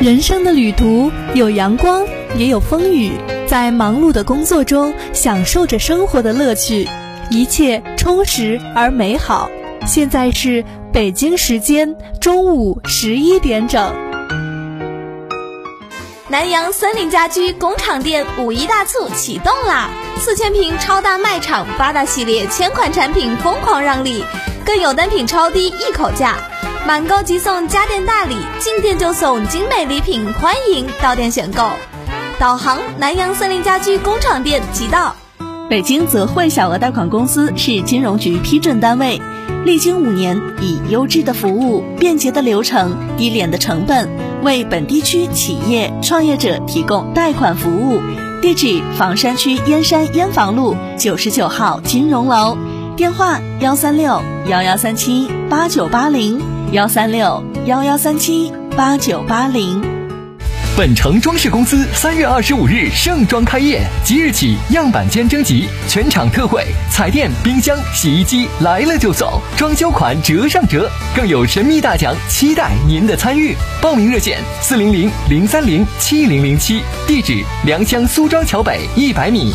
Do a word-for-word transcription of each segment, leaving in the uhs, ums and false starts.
人生的旅途有阳光，也有风雨，在忙碌的工作中享受着生活的乐趣，一切充实而美好。现在是北京时间中午十一点整。 南阳森林家居工厂店五一大促启动啦！四千平超大卖场，八大系列千款产品疯狂让利，更有单品超低一口价，满购即送家电大礼，进店就送精美礼品，欢迎到店选购。导航南阳森林家居工厂店即到。 北京泽汇小额贷款公司是金融局批准单位，历经五年，以优质的服务、便捷的流程、低廉的成本，为本地区企业创业者提供贷款服务。地址：房山区燕山燕房路九十九号金融楼，电话：幺三六幺幺三七八九八零，幺三六幺幺三七八九八零。 本城装饰公司三月二十五日盛装开业，即日起样板间征集，全场特惠，彩电、冰箱、洗衣机来了就走，装修款折上折，更有神秘大奖，期待您的参与。报名热线：四零零零三零七零零七，地址：良乡苏庄桥北一百米。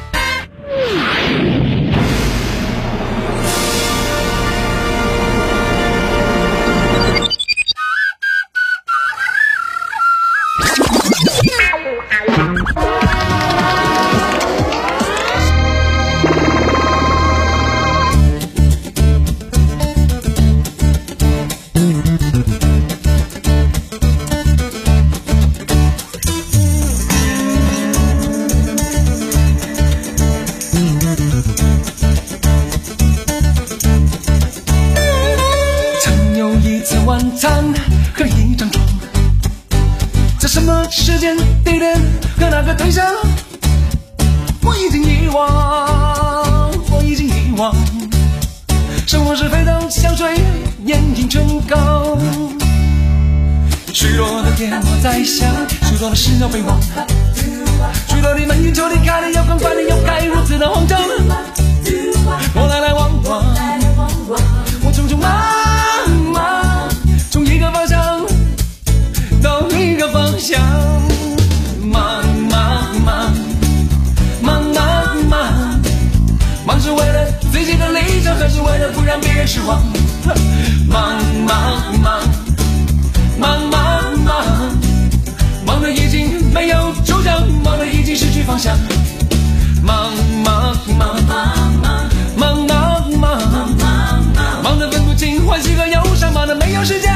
晚餐和一张床，在什么时间地点和那个对象，我已经遗忘，我已经遗忘。生活是沸腾香水，烟瘾唇膏，许多的天我在想，许多的事要被忘，许多的门眼球离开了，要赶快的又该如此的慌张。我来来往往，我匆匆忙忙，从一个方向到一个方向，忙忙忙忙忙忙，忙是为了自己的理想，还是为了不让别人失望？忙忙忙忙忙忙，忙得已经没有主张，忙得已经失去方向。忙忙忙忙忙忙忙忙，忙得分不清欢喜和忧伤，忙得没有时间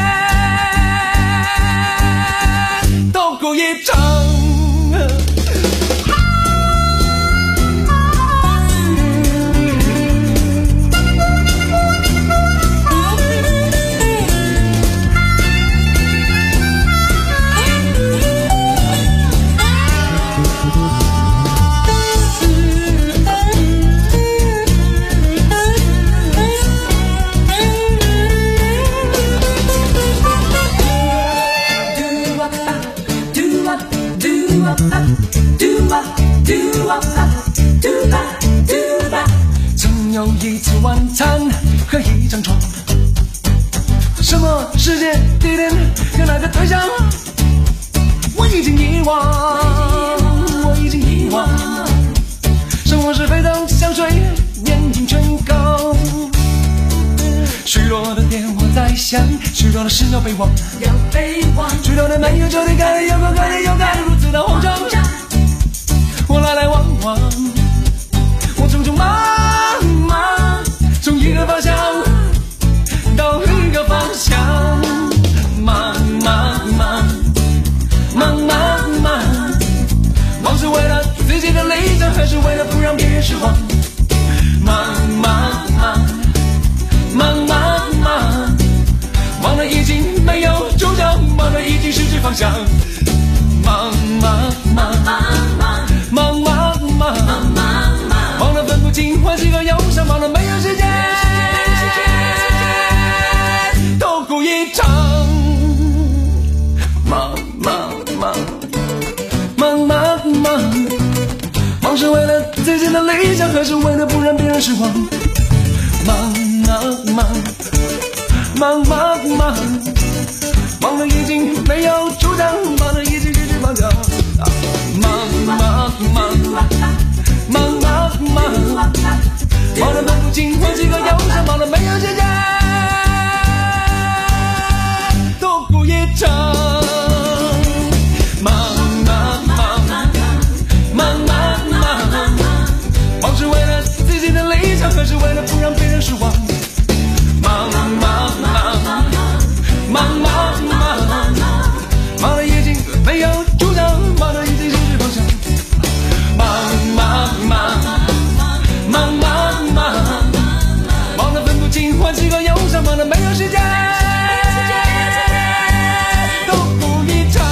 度过一场。曾有一次晚餐和一张床，什么时间地点和那个对象，我已经遗忘，我已经遗忘。生活是沸腾香水，烟瘾唇膏，许多的天我在想，许多的事要被忘，要被忘。许多的没有就离开，有个可能又该如此的慌张。我来来往往，我匆匆忙忙，从一个方向到一个方向，忙忙忙忙忙忙，忙是为了自己的理想，还是为了不让别人失望？忙忙忙忙忙忙，忙得已经没有主张，忙得已经失去方向。忙忙忙忙忙忙忙忙，忙得分不清欢喜和忧伤，忙得没有时间度过一场。忙忙忙忙忙忙，忙是为了自己的理想，还是为了不让别人失望？忙忙忙忙忙忙，忙得已经没有主张，忙得已经失去方向。忙忙忙，忙忙忙，忙得分不清欢喜和忧伤，忙得没有时间痛苦一场。忙忙忙，忙忙忙，忙是为了自己的理想，还是为了不让别人失望？忙忙忙，忙忙忙，忙得已经没有主张，忙得已经失去方向。忙忙忙，忙忙忙，忙得分不清欢喜和忧伤，忙得没有时间痛苦一场。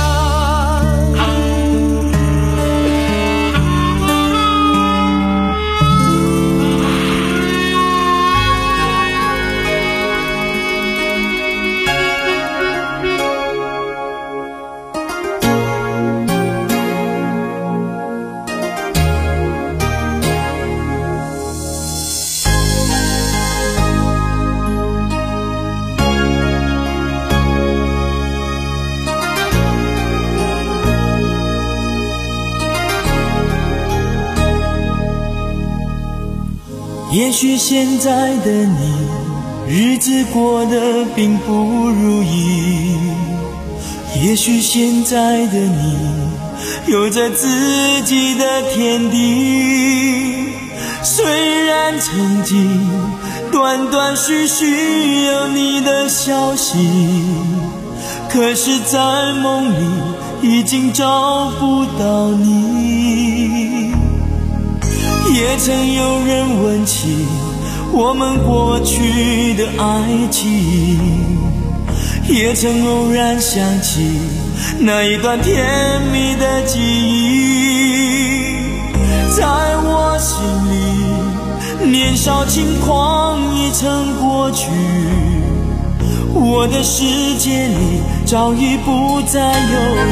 也许现在的你日子过得并不如意，也许现在的你有着自己的天地，虽然曾经断断续续有你的消息，可是在梦里已经找不到你。也曾有人问起我们过去的爱情，也曾偶然想起那一段甜蜜的记忆，在我心里年少轻狂已曾过去，我的世界里早已不再有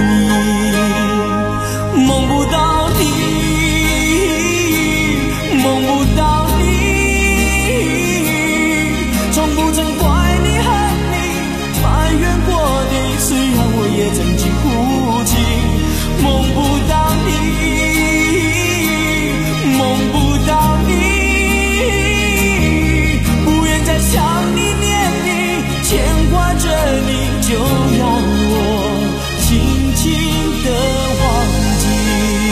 你，梦不到你，梦不到你，从不曾怪你恨你埋怨过你，虽然我也曾经哭泣。梦不到你，梦不到你，不愿再想你念你牵挂着你，就让我轻轻地忘记。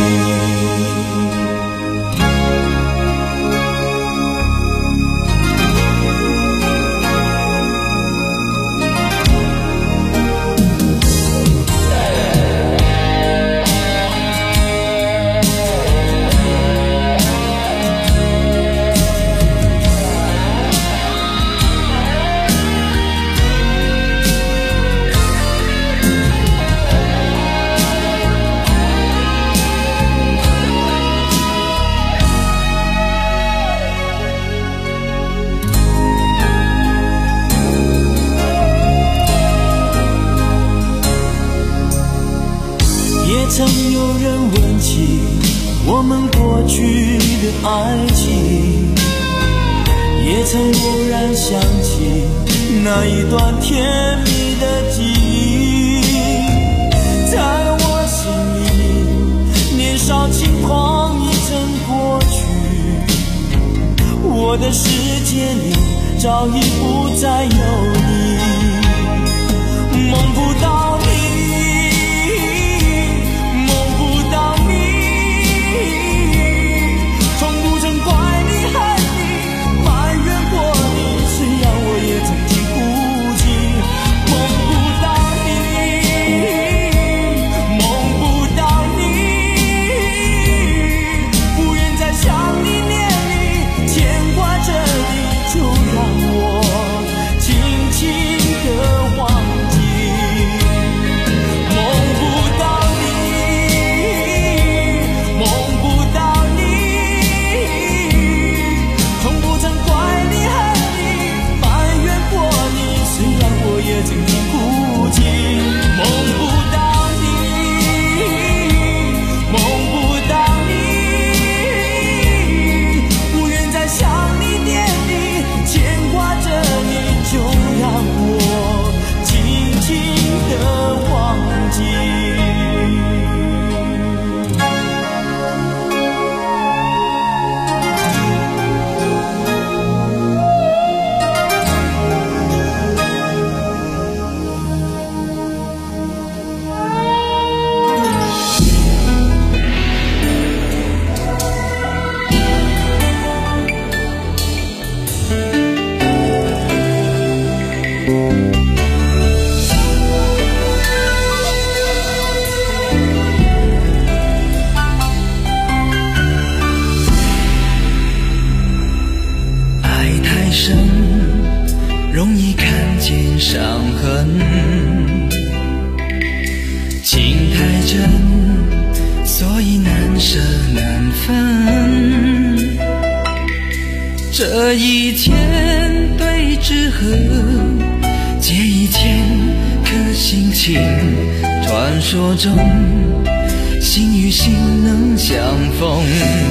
曾有人问起我们过去的爱情，也曾偶然想起那一段甜蜜的记忆，在我心里年少轻狂已曾过去，我的世界里早已不再有你，梦不到你，轻容易看见伤痕，情太真，所以难舍难分。这一天对之合，借一千颗心情，传说中心与心能相逢。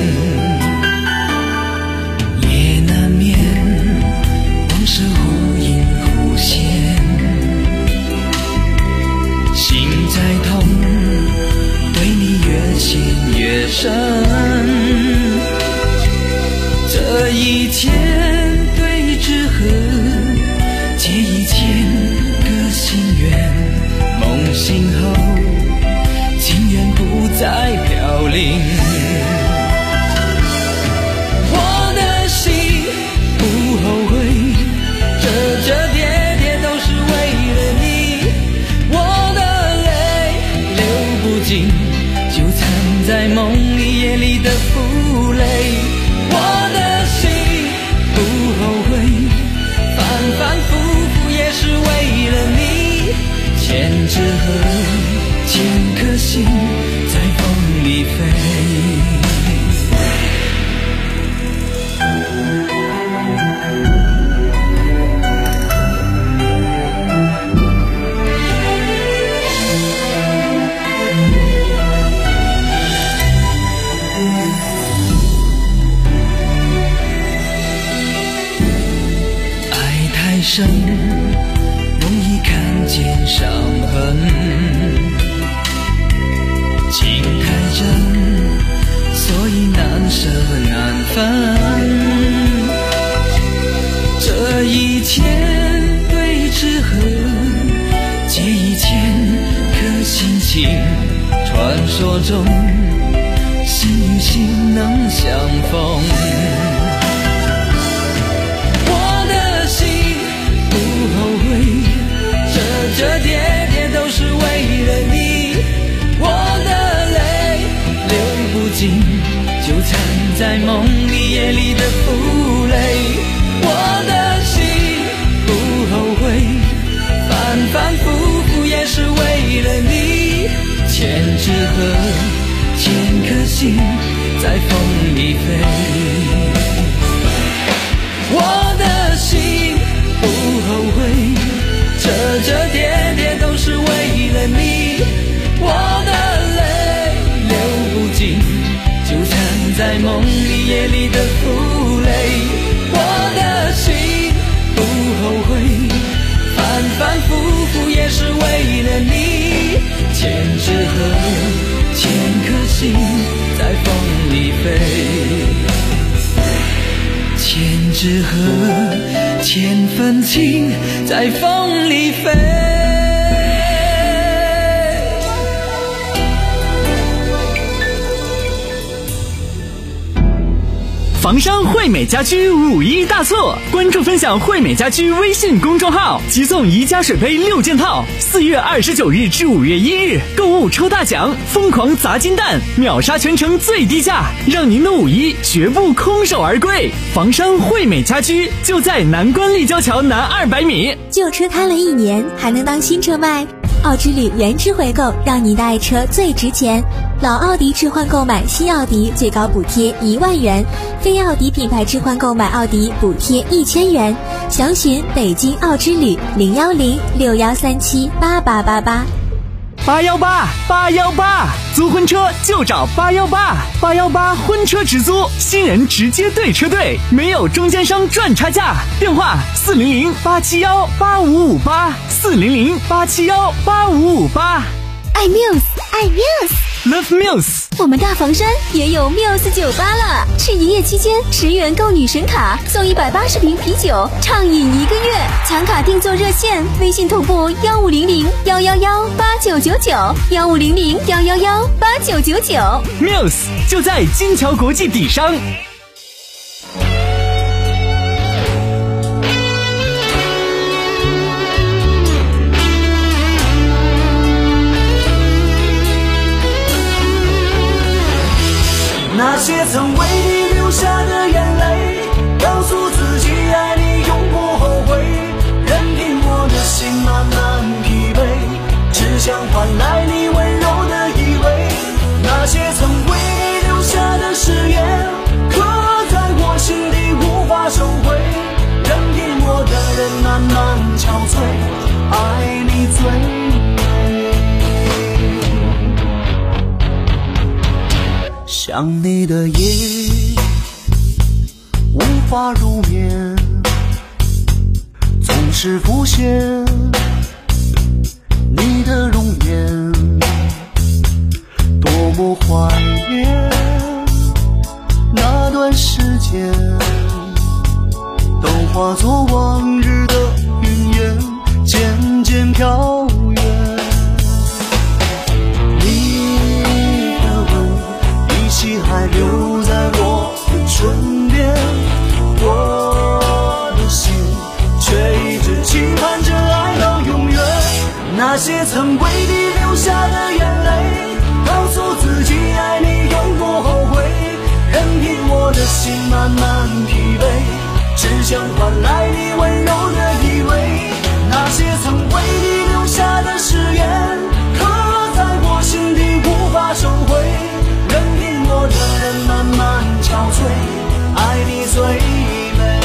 是忽隐忽现，心在痛，对你越陷越深。这一天对之合，借一千个心愿，梦醒后情缘不再飘零。我的心不后悔，这这跌跌都是为了你，我的泪流不尽，就藏在梦里夜里的负累。我的心不后悔，反反复复也是为了你，千纸鹤，千颗心在风里飞。深，容易看见伤痕，情太真，所以难舍难分。这一天对之合，借一千颗心情，传说中心与心能相逢。不后悔，这这跌跌都是为了你，我的泪流不尽，就藏在梦里夜里的负累。我的心不后悔，反反复复也是为了你，千纸鹤，千颗心在风里飞。我的心不后悔，这这跌跌都是为了你，我的泪流不尽，就藏在梦里夜里的负累。我的心不后悔，反反复复也是为了你，千纸鹤，千颗心在风里飞。千纸鹤，千份情在风里飞。 房商惠美家居五一大促，关注分享惠美家居微信公众号，即送宜家水杯六件套。四月二十九日至五月一日，购物抽大奖，疯狂砸金蛋，秒杀全城最低价，让您的五一绝不空手而归。房商惠美家居就在南关立交桥南二百米。 旧车开了一年，还能当新车卖？奥之旅原汁回购，让你的爱车最值钱。老奥迪置换购买新奥迪最高补贴一万元，非奥迪品牌置换购买奥迪补贴一千元。详询北京奥之旅零幺零六幺三七八八八八。 八幺八八幺八，租婚车就找八幺八，八幺八婚车直租，新人直接对车队，没有中间商赚差价。电话四零零八七幺八五五八，四零零八七幺八五五八。 爱 Muse， 爱 Muse。Love Muse， 我们大房山也有 Muse 酒吧了。是营业期间，十元购女神卡送一百八十瓶啤酒，畅饮一个月。抢卡订座热线：微信同步幺五零零幺幺幺八九九九，幺五零零幺幺幺八九九九。 Muse 就在金桥国际底商。 想你的夜无法入眠，总是浮现你的容颜，多么怀念那段时间，都化作往日的云烟，渐渐飘远。你的吻依稀还留在我的唇边，我的心却一直期盼着爱到永远。那些曾为你流下的眼泪，告诉自己爱你永不后悔，任凭我的心慢慢疲惫，只想换来你温柔的依偎。那些曾为你留下的誓言，刻在我心底无法收回，任凭我的人慢慢憔悴，爱你最美。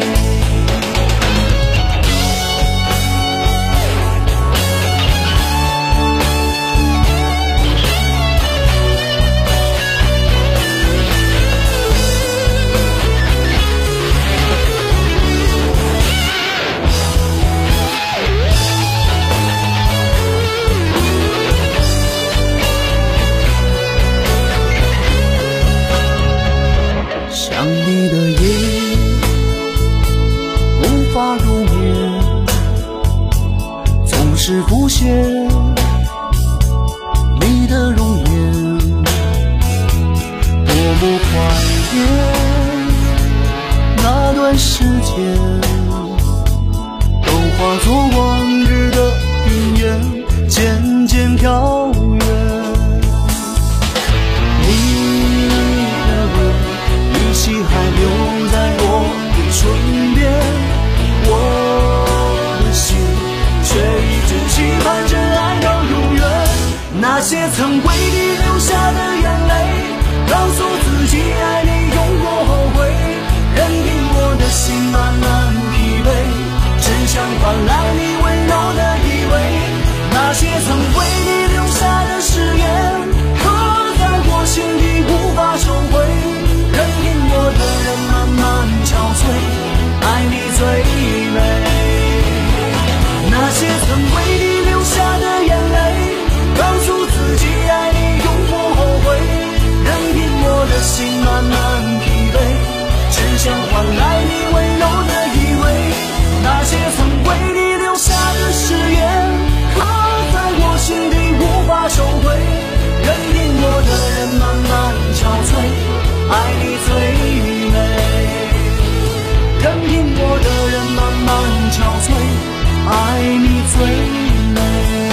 想你的夜无法入眠，总是浮现你的容颜，多么怀念那段时间，都化作往日的云烟，渐渐飘远。还留在我的唇边，我的心却一直期盼着爱到永远。那些曾为你流下的眼泪，告诉自己爱你永不后悔，任凭我的心慢慢疲惫，只想换来你温柔的依偎。那些曾为你留下的誓言，刻在我心底无法收回，任凭我的人慢慢憔悴，爱你最美。那些曾为你流下的眼泪，告诉自己爱你永不后悔，任凭我的心慢慢疲惫，只想换来你温柔的依偎。那些曾为你留下的誓言，刻在我心底无法收回，任凭我的人慢慢憔悴，爱你最美，任凭我的人慢慢憔悴，爱你最美。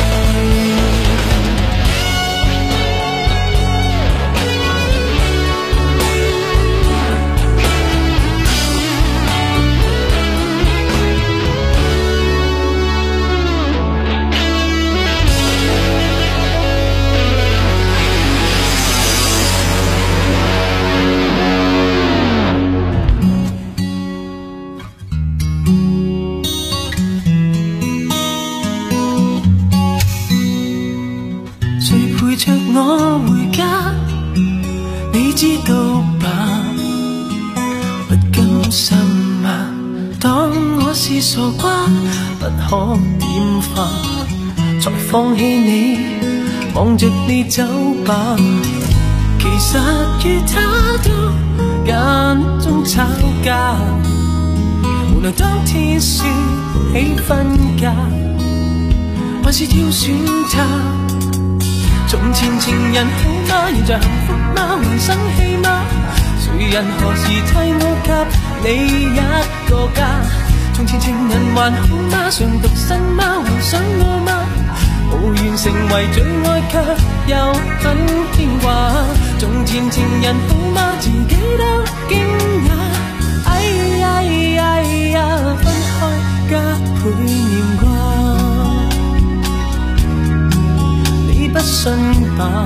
我回家，你知道吧？不甘心啊，當我是傻瓜，不可點化，才放棄你，望着你走吧。其實與他都間中吵架，無奈當天說起分家，還是挑選他。從前情人好嗎？現在幸福嗎？還生氣嗎？誰人何時替我給你一個家？從前情人還好嗎？尚獨身嗎？還想我嗎？無緣成為最愛卻又很牽掛。從前情人好嗎？自己都驚訝。哎呀哎呀，分開加倍念掛。不信吧，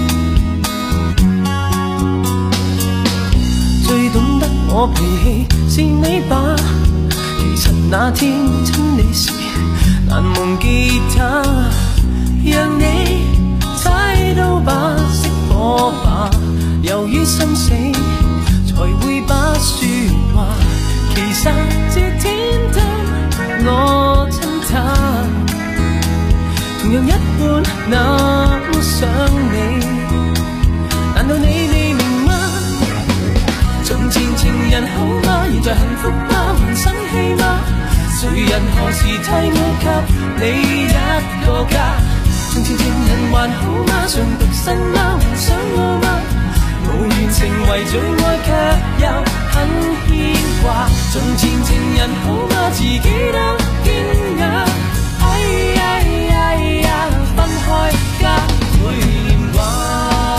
最懂得我脾氣是你吧？其實那天親你時，難忘記他，讓你猜到吧，熄火吧，猶於生死，才會把說話。其實這天真，我親他，同樣一般那麼想你。難道你未明嗎？從前情人好嗎？現在幸福嗎？還生氣嗎？誰人何時替我給你一個家？從前情人還好嗎？尚獨身嗎？還想我嗎？無緣成為最愛，卻又很牽掛。從前情人好嗎？自己都驚訝。哎呀呀呀，分開家會念掛。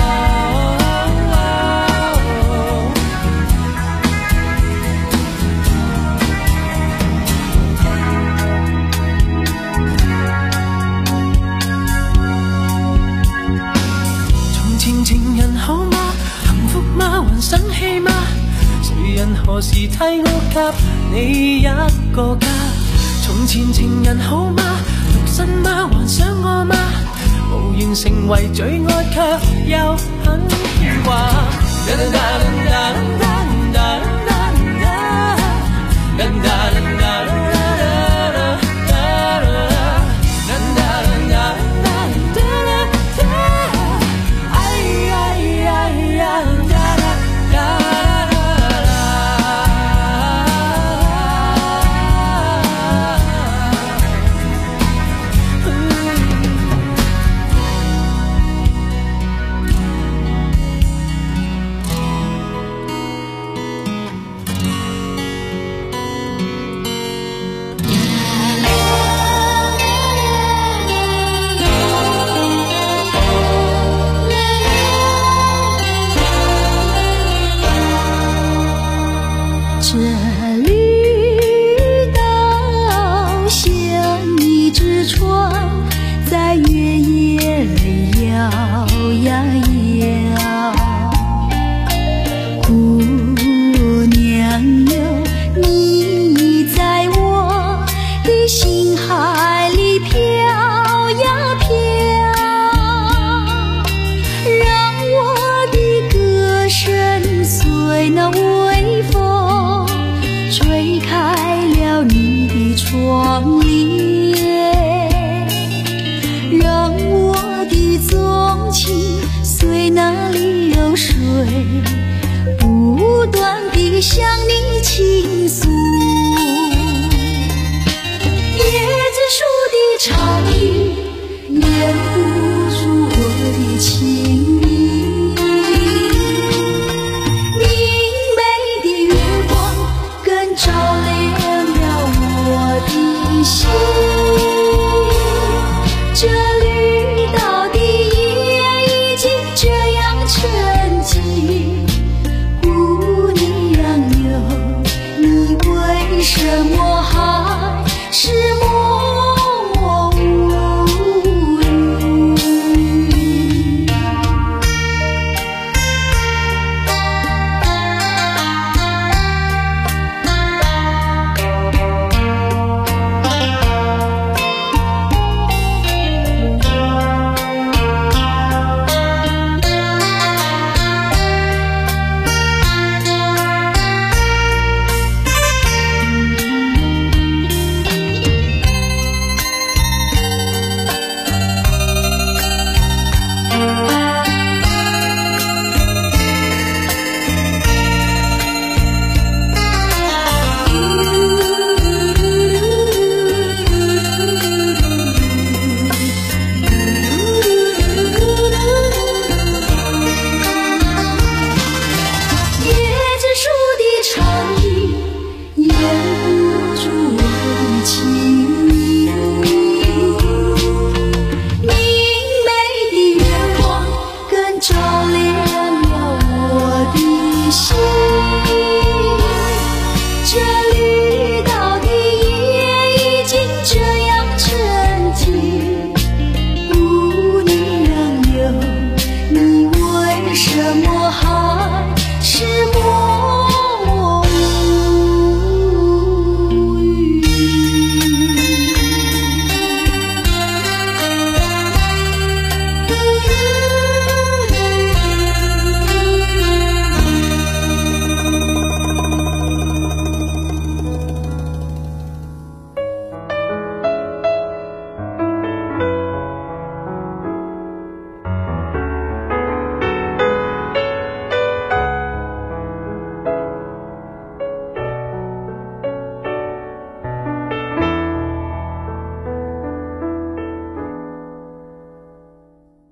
情人好嗎？幸福嗎？還生氣嗎？誰人何時替我給你一個家？從前情人好嗎？獨身嗎？還想我嗎？無緣成為最愛，卻又很牽掛。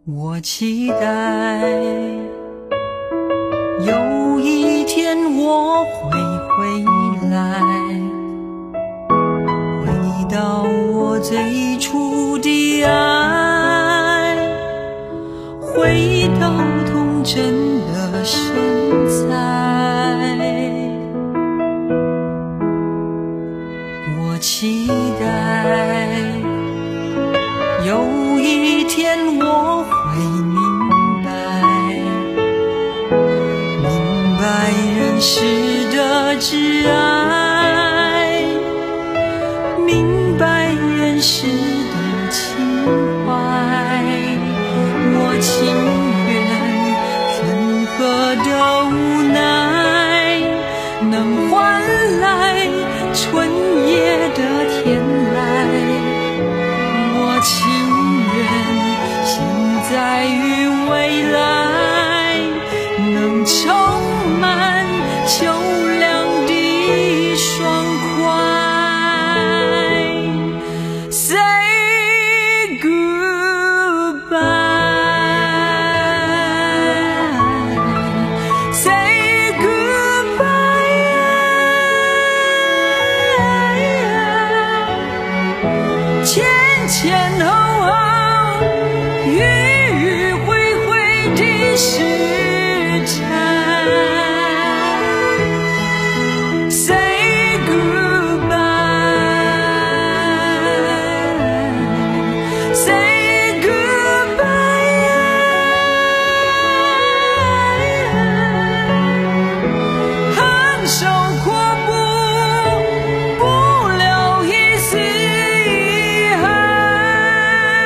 我期待有一天我会回来，回到我最初的爱，回到童真的身材。我期待有一天我会明白，明白人世的挚爱，明白人世的情怀。我情愿深刻的无奈，能换来春夜的天籁。我情愿现在与未来能充满秋凉的爽快。 Say goodbye, say goodbye, 前前后后迂迂回回的时辰。Say goodbye, say goodbye, 含羞阔步，不留一丝遗憾。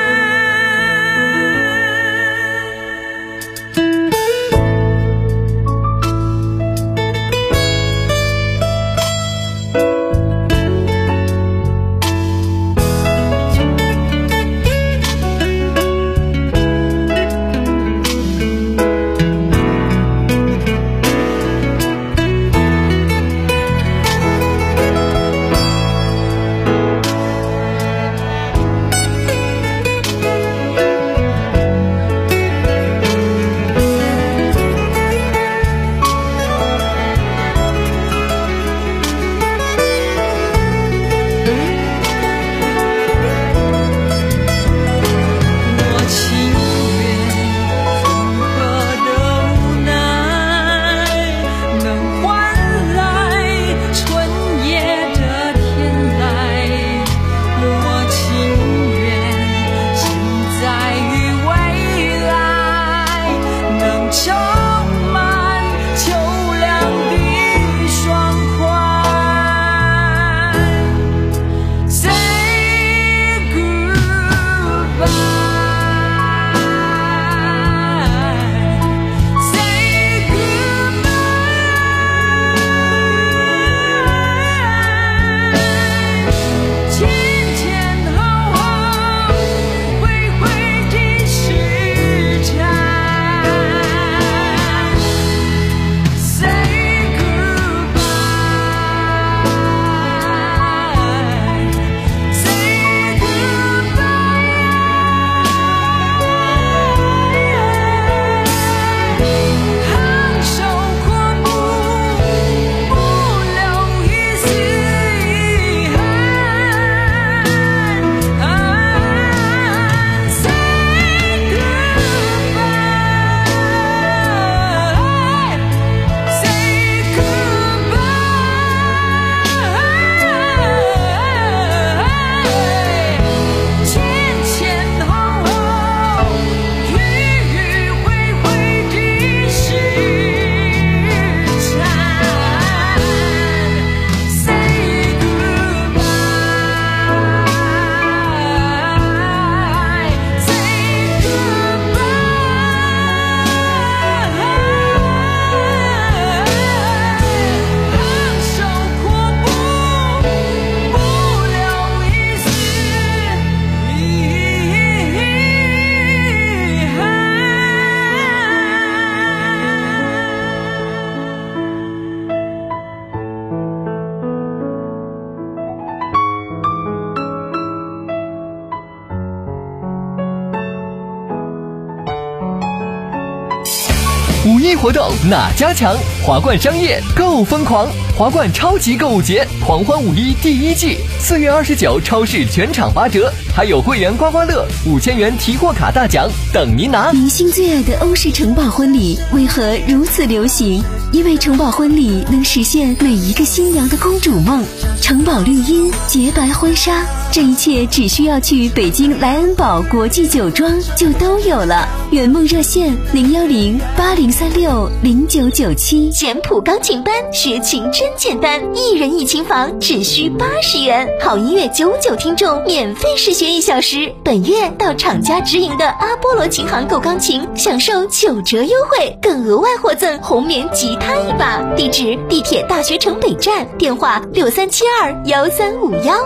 五一活动哪家强？华冠商业购疯狂，华冠超级购物节狂欢五一第一季，四月二十九超市全场八折，还有会员刮刮乐五千元提货卡大奖等您拿。 明星最爱的欧式城堡婚礼为何如此流行？因为城堡婚礼能实现每一个新娘的公主梦。城堡绿荫、洁白婚纱，这一切只需要去北京莱恩堡国际酒庄就都有了。圆梦热线零幺零八零三六零九九七。 简谱钢琴班学琴真简单，一人一琴房只需八十元，好音乐九九听众免费试学一小时。本月到厂家直营的阿波罗琴行购钢琴，享受九折优惠，更额外获赠红棉吉他一把。地址：地铁大学城北站，电话六三七二幺三五幺。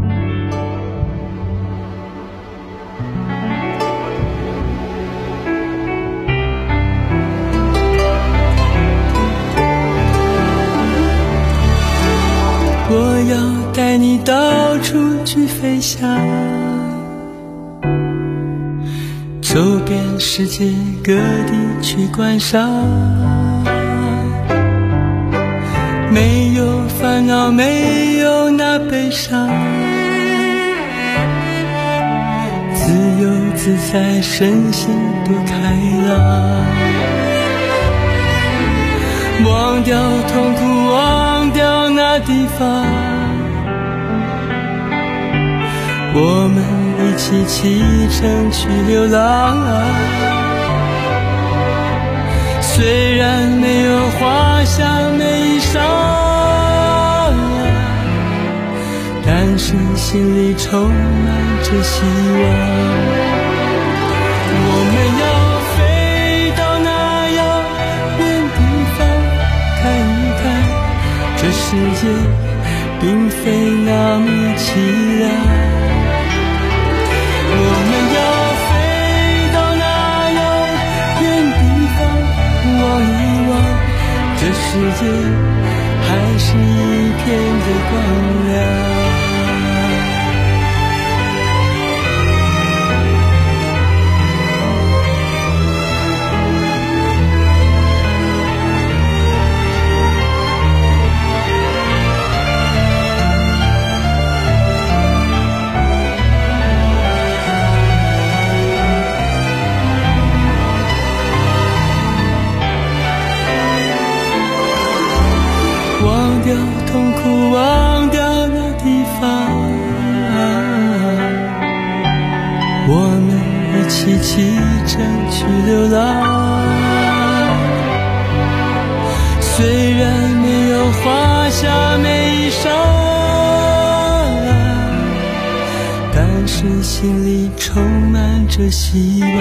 我要带你到处去飞翔，走遍世界各地去观赏，没有烦恼，没有那悲伤，自由自在，身心多开朗，忘掉痛苦，忘掉那地方，我们一起启程去流浪。虽然没有华厦美衣裳，但是心里充满着希望。我们要飞到那遥远地方，看一看这世界并非那么凄凉。我们要飞到那遥远地方，望一望这世界还是一片的光亮。忘掉痛苦，忘掉那地方，我们一起启程去流浪。虽然没有华厦美衣裳，但是心里充满着希望。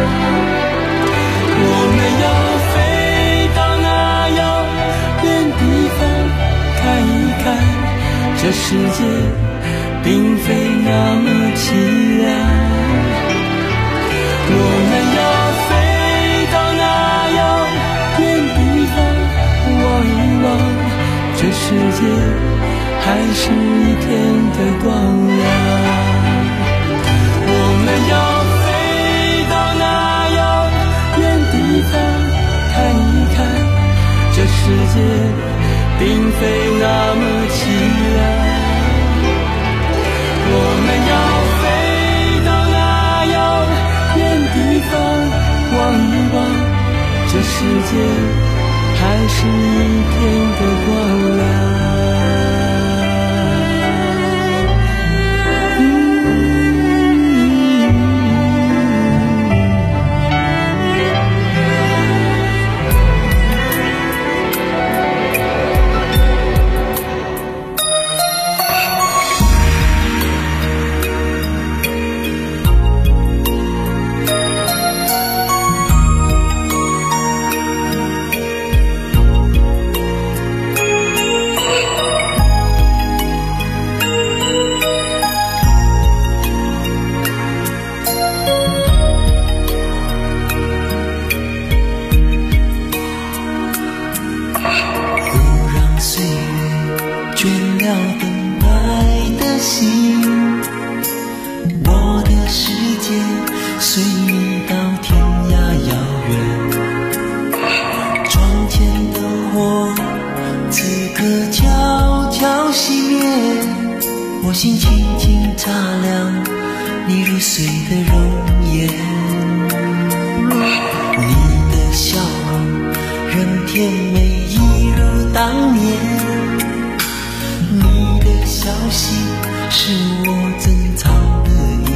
我们要飞到那遥远地方，看一看这世界并非那么凄凉。我们要飞到那遥远地方，望一望这世界还是一片的光亮。我们要飞到那遥远地方，看一看这世界并非那么凄凉。我们要飞到那遥远地方，望一望这世界还是一片的光亮。 岁的容颜，你的笑仍甜美一如当年，你的消息是我珍藏的依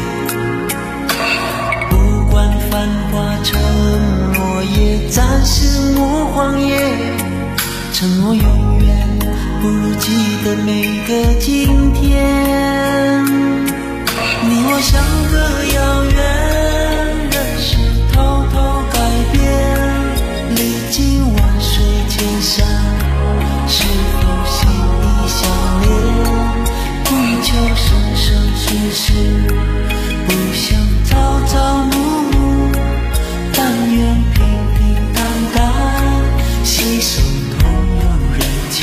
恋，不管繁华承诺也暂时莫谎言，承诺永远不如记得每个今天。你我相隔遥远，人事偷偷改变，历经万水千山，是否心意相连？不求生生世世，不想朝朝暮暮，但愿平平淡淡，携手同游人间。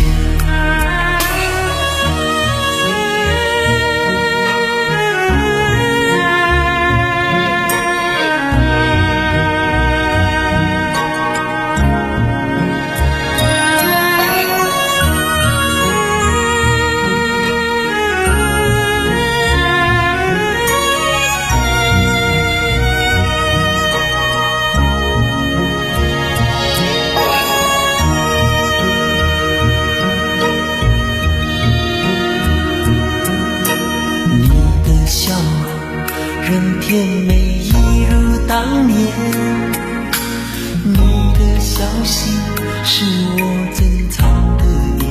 仍甜美一如当年，你的消息是我珍藏的依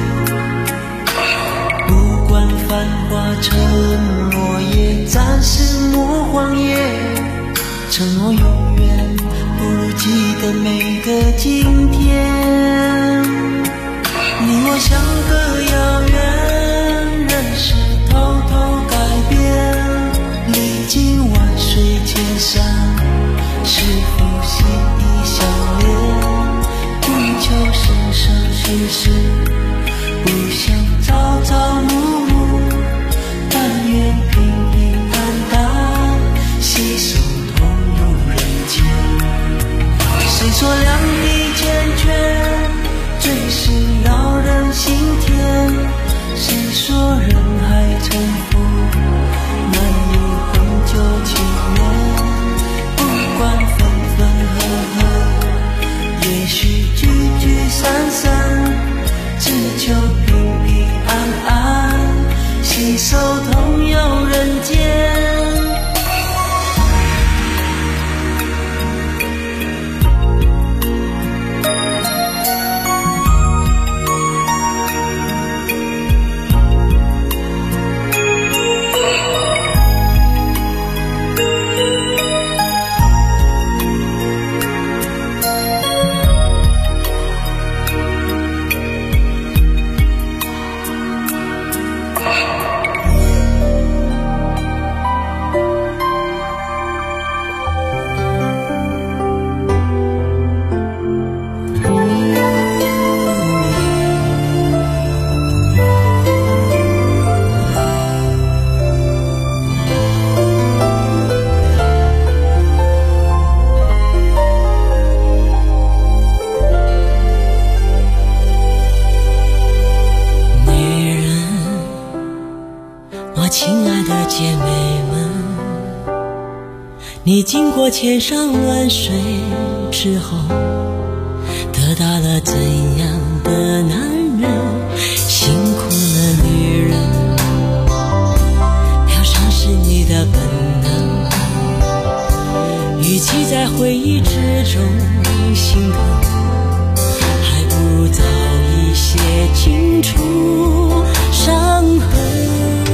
恋，不管繁华承诺也暂时莫谎言，承诺永远不如记得每个今天。你我相隔遥远，人事偷偷改变，历经万水千山，是否心意相连？不求生生世世，不想朝朝暮暮，但愿平平淡淡，携手同游人间。谁说两地缱绻，最是扰人心田？谁说人海沉浮，难有恒久情缘？不管分分合合，也许聚聚散散，只求平平安安，携手同游人间。 你经过千山万水之后，得到了怎样的男人？辛苦了女人，疗伤是你的本能。与其在回忆之中心疼，还不如早一些清除伤痕。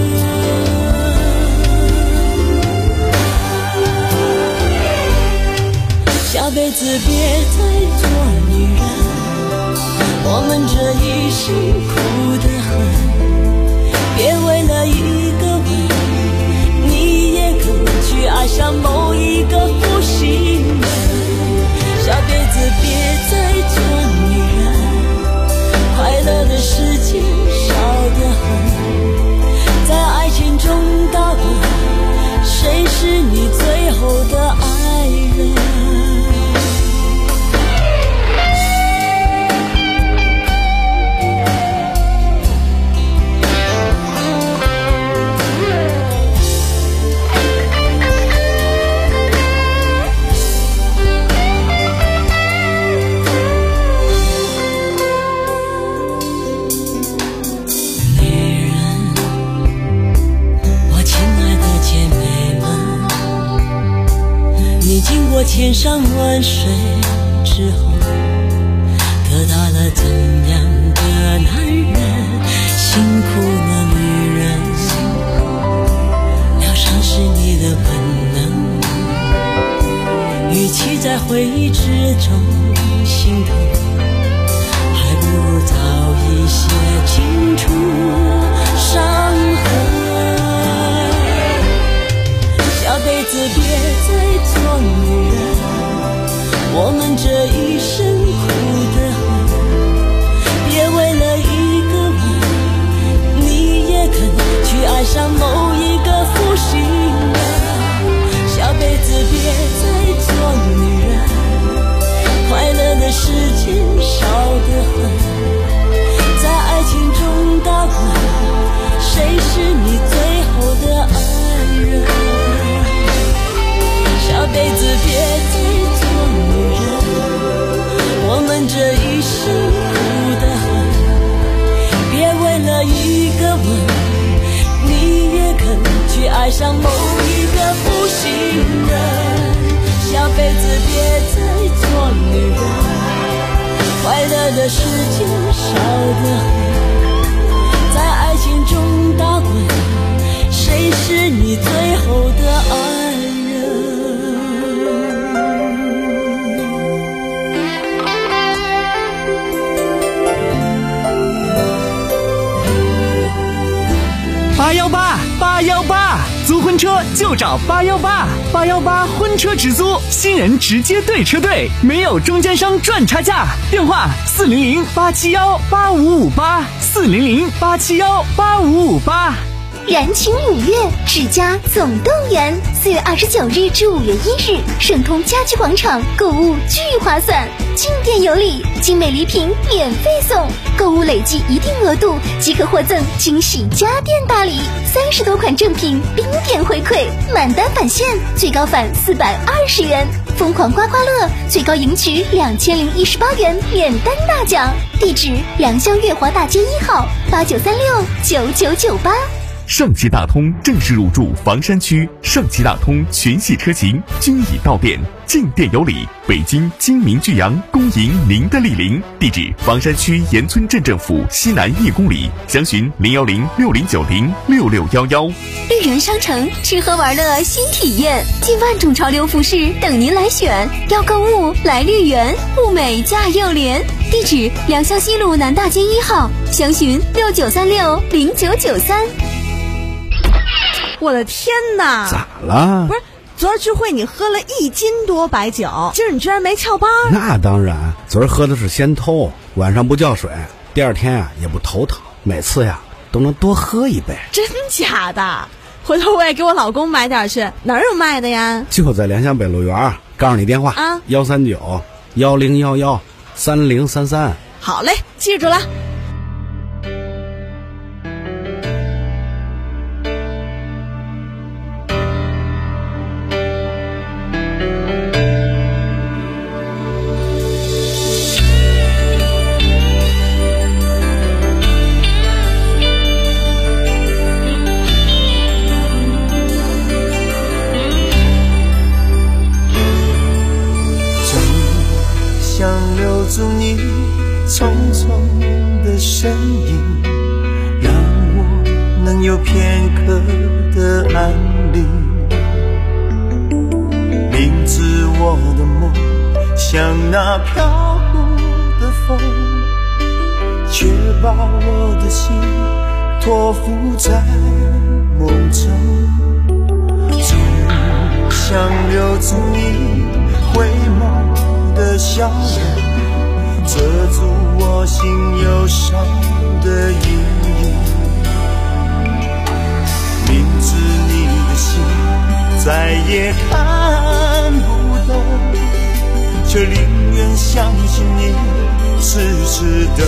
下辈子别再做女人，我们这一生苦得很。别为了一个吻，你也肯去爱上某一个负心人。下辈子别再做女人，快乐的时间少得很。在爱情中打滚，谁是你最后的爱人？ 过千山万水之后，得到了怎样的男人？辛苦了女人，疗伤是你的本能。与其在回忆之中心疼，还不如早一些清除伤痕。小辈子别再做女人，我们这一生苦得很。别为了一个吻，你也肯去爱上某一个负心人。小辈子别再做女人，快乐的时间少得很。在爱情中打滚，谁是你最后的爱人？小辈子别再做女人，我们这一生苦得很。别为了一个吻，你也肯去爱上某一个负心人。小辈子别再做女人，快乐的时间少得很。在爱情中打滚，谁是你最后的爱人？ 八幺八八幺八，租婚车就找八幺八，八幺八婚车直租，新人直接对车队，没有中间商赚差价。电话四零零八七幺八五五八，四零零八七幺八五五八。 燃情五月，世家总动员，四月二十九日至五月一日，盛通家居广场购物巨划算，进店有礼，精美礼品免费送，购物累计一定额度即可获赠惊喜家电大礼，三十多款正品冰点回馈，满单返现，最高返四百二十元，疯狂刮刮乐最高赢取两千零一十八元免单大奖。地址：良乡月华大街一号，八九三六九九九八。 上汽大通正式入驻房山区，上汽大通全系车型均已到店，进店有礼。北京精明巨阳恭迎您的莅临，地址房山区岩村镇政府西南一公里，详询零幺零六零九零六六幺幺。 绿园商城吃喝玩乐新体验，近万种潮流服饰等您来选，要购物来绿园，物美价又廉。地址：良乡西路南大街一号，详询六九三六零九九三。 我的天哪！ 咋了？ 不是，昨儿聚会你喝了一斤多白酒，今儿你居然没翘班？ 那当然，昨儿喝的是仙偷，晚上不叫水，第二天啊也不头疼，每次呀都能多喝一杯。 真假的？回头我也给我老公买点去，哪儿有卖的呀？ 就在良乡北路园，告诉你电话啊，幺三九幺零幺幺三零三三。 好嘞，记住了。 住你匆匆的身影，让我能有片刻的安宁。明知我的梦像那飘忽的风，却把我的心托付在梦中。总想留住你回眸的笑容，遮住我心忧伤的阴影。明知你的心再也看不懂，却宁愿相信你是值得。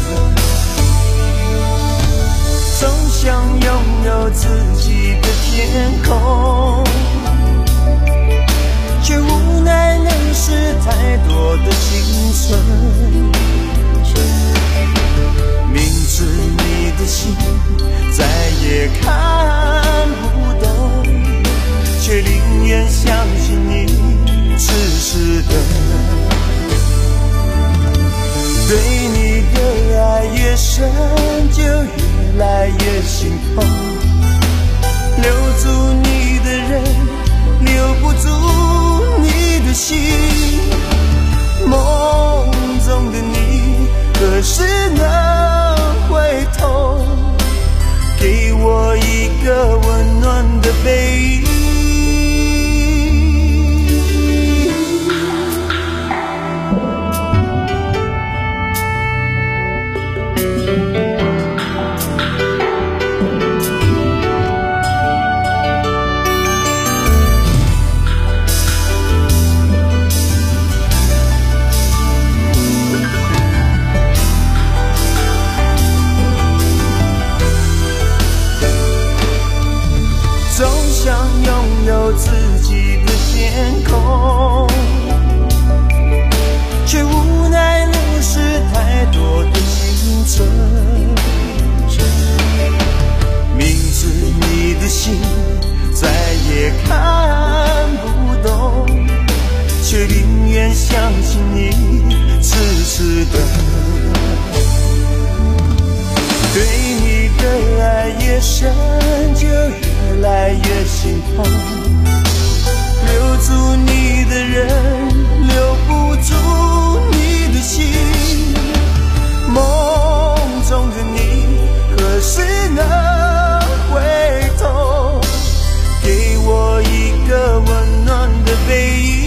总想拥有自己的天空，却无奈流失太多的青春。明知你的心再也看不懂，却宁愿相信你痴痴的，对你的爱越深，就越来越心痛。留住你的人，留不住你的心。梦中的你，何时能回头，给我一个温暖的背影？自己的天空，却无奈流失太多的青春。明知你的心再也看不懂，却宁愿相信你痴痴的。对你的爱越深，就越来越心痛。留住你的人，留不住你的心。梦中的你，何时能回头，给我一个温暖的背影？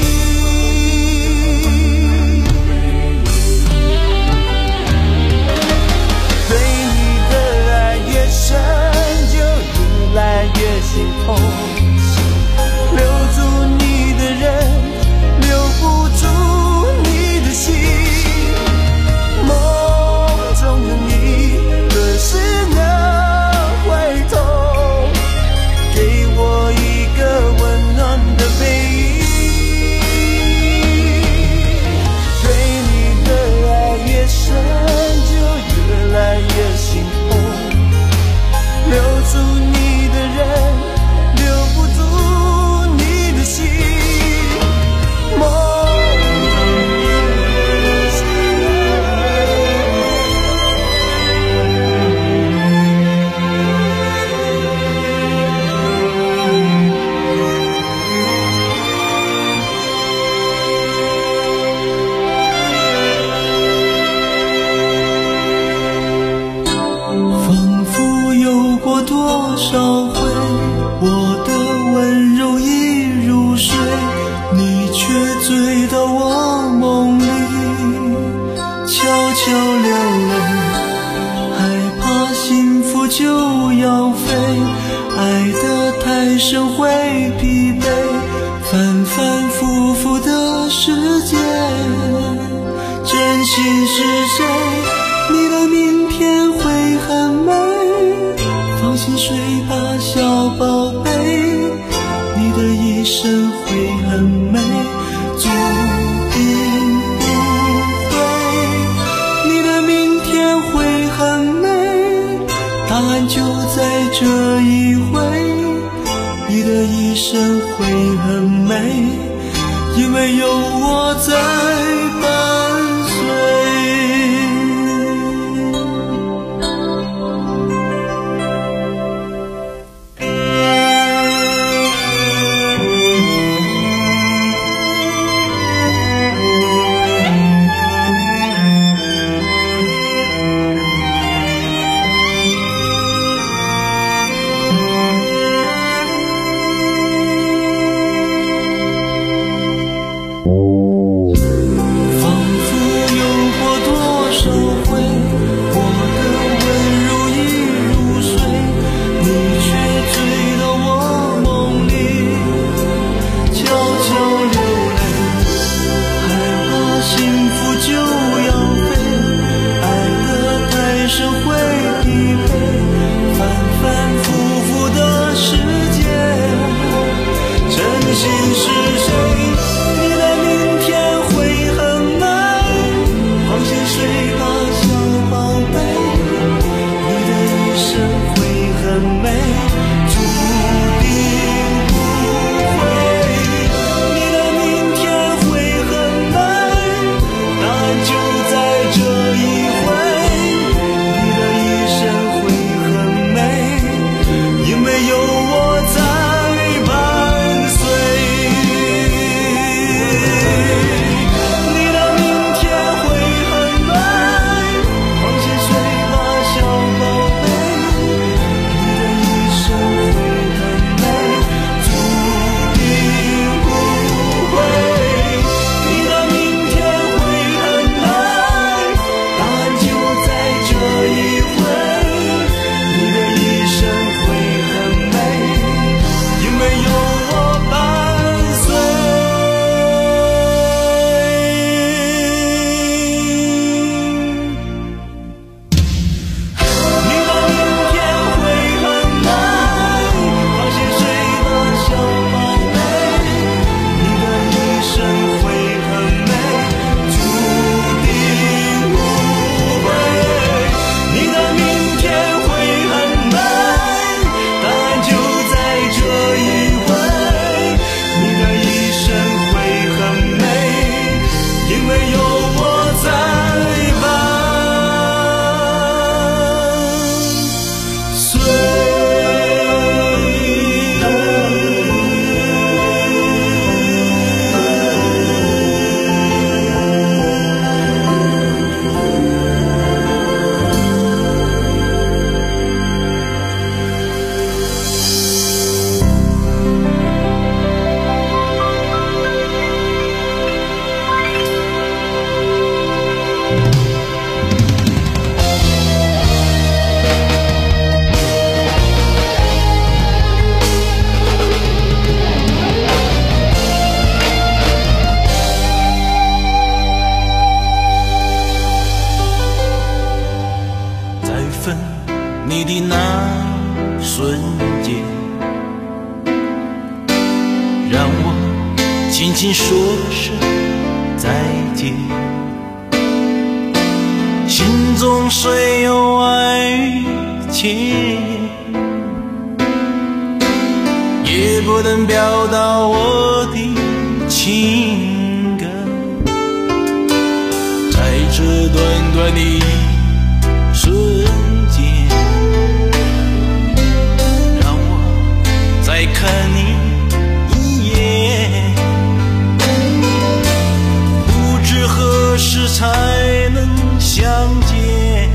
对你的爱越深，就越来越心痛。留住你的人，留不住你的心。梦中的你，何时能回头，给我一个温暖的背影？对你的爱越深，就越来越心痛。留住你的人，留不住你的心。梦仿佛有过多少回，我的温柔已入睡，你却醉到我梦里，悄悄流泪，害怕幸福就要飞，爱得太深会疲惫，反反复复的世界，真心是谁？你的明天会很美，放心睡吧小宝贝，你的一生会很美，注定不会。你的明天会很美，答案就在这一回，你的一生会很美，因为有我在伴随。注定不会，你的明天让我轻轻说声再见。心中虽有爱与情，也不能表达我的情感。在这短短的瞬间，让我再看你一眼，不知何时才能相见，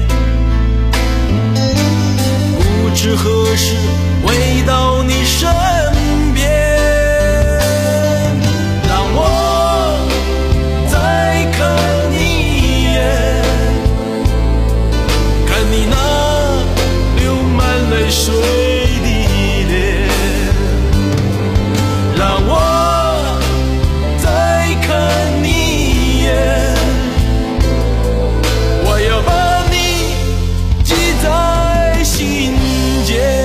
不知何时回到你身边，让我再看你一眼，看你那流满泪水的脸，让我再看你一眼，我要把你记在心间。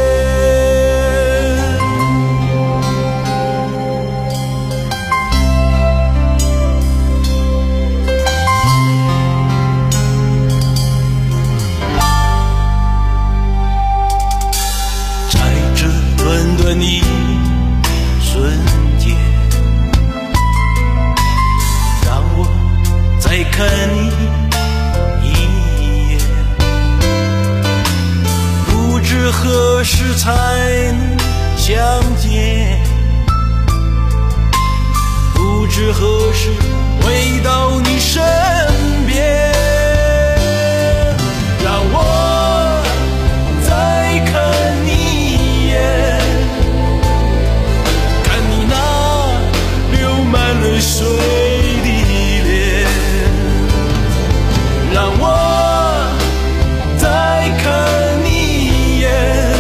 你瞬间，让我再看你一眼，不知何时才能相见，不知何时回到你身边，让我再看你一眼，泪水的脸，让我再看你一眼，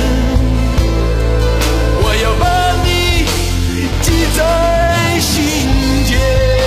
我要把你记在心间。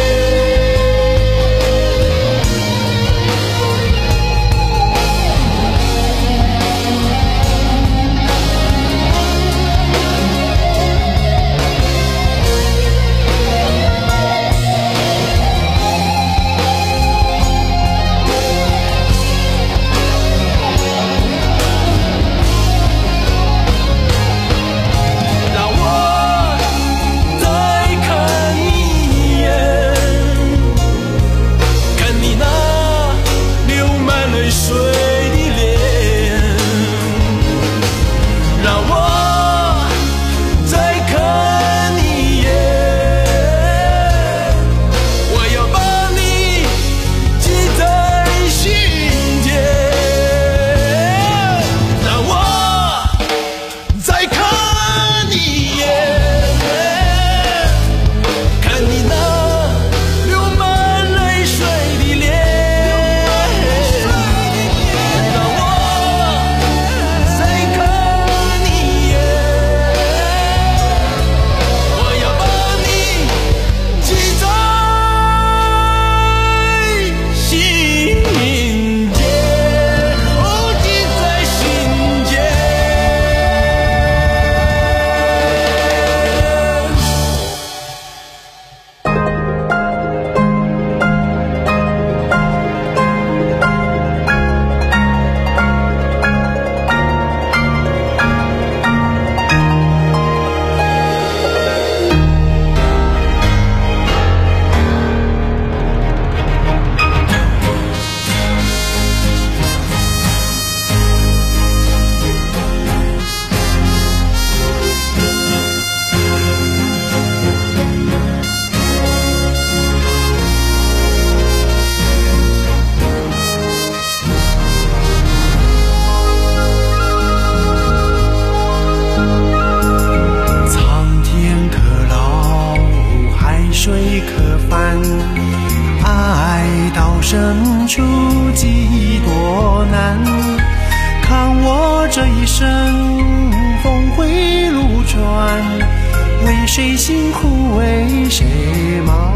深处几多难，看我这一生峰回路转，为谁辛苦为谁忙。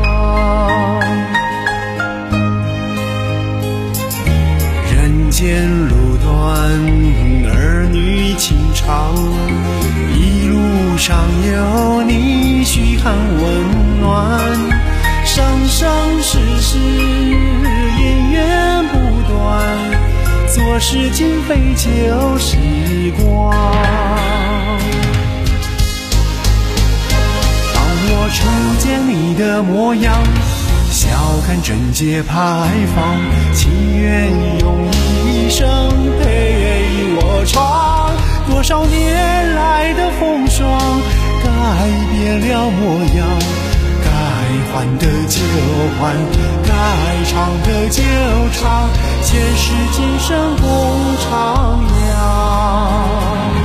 人间路短，儿女情长，一路上有你许飞旧时光。当我初见你的模样，笑看贞洁牌坊，情愿用一生陪我闯。多少年来的风霜，改变了模样，该还的就还，该唱的就唱，前世今生共徜徉。